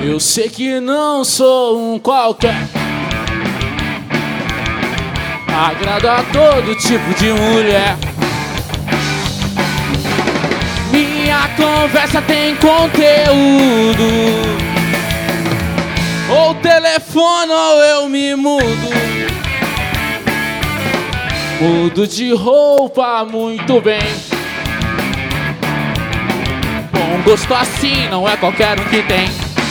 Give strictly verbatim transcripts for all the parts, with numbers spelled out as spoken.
Eu sei que não sou um qualquer, agrado a todo tipo de mulher. Minha conversa tem conteúdo, ou telefono ou eu me mudo. Mudo de roupa muito bem. Bom gosto assim não é qualquer um que tem.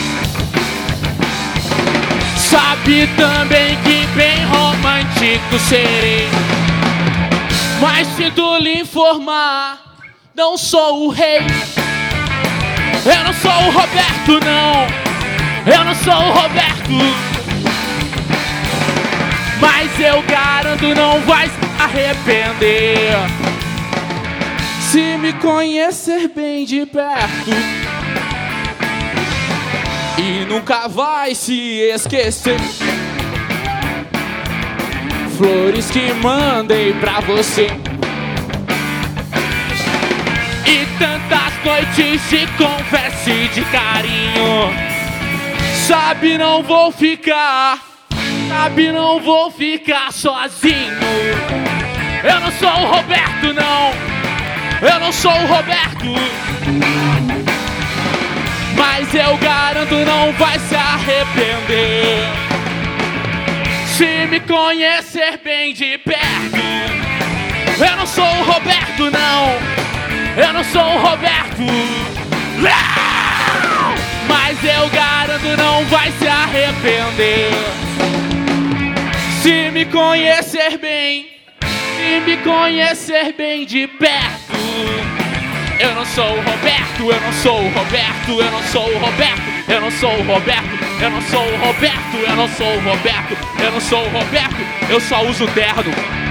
Sabe também que bem romântico serei, mas sinto lhe informar, não sou o rei. Eu não sou o Roberto, não. Eu não sou o Roberto, mas eu garanto não vai se arrepender se me conhecer bem de perto. E nunca vai se esquecer flores que mandei pra você e tantas noites de conversa e de carinho. Sabe, não vou ficar, sabe, não vou ficar sozinho. Eu não sou o Roberto, não. Eu não sou o Roberto, mas eu garanto não vai se arrepender se me conhecer bem de perto. Eu não sou o Roberto, não. Eu não sou o Roberto, mas eu garanto não vai se arrepender se me conhecer bem, se me conhecer bem de perto. Eu não sou o Roberto, eu não sou o Roberto, eu não sou o Roberto, eu não sou o Roberto, eu não sou o Roberto, eu não sou o Roberto, eu não sou o Roberto, eu só uso terno.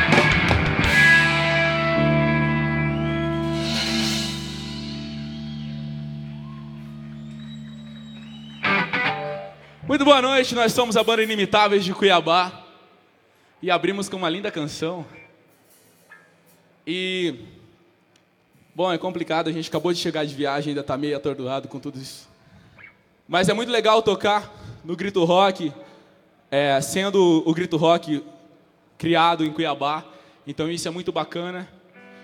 Muito boa noite, nós somos a banda Inimitáveis de Cuiabá e abrimos com uma linda canção. E, bom, é complicado, a gente acabou de chegar de viagem, ainda está meio atordoado com tudo isso. Mas é muito legal tocar no Grito Rock, é, sendo o Grito Rock criado em Cuiabá, então isso é muito bacana.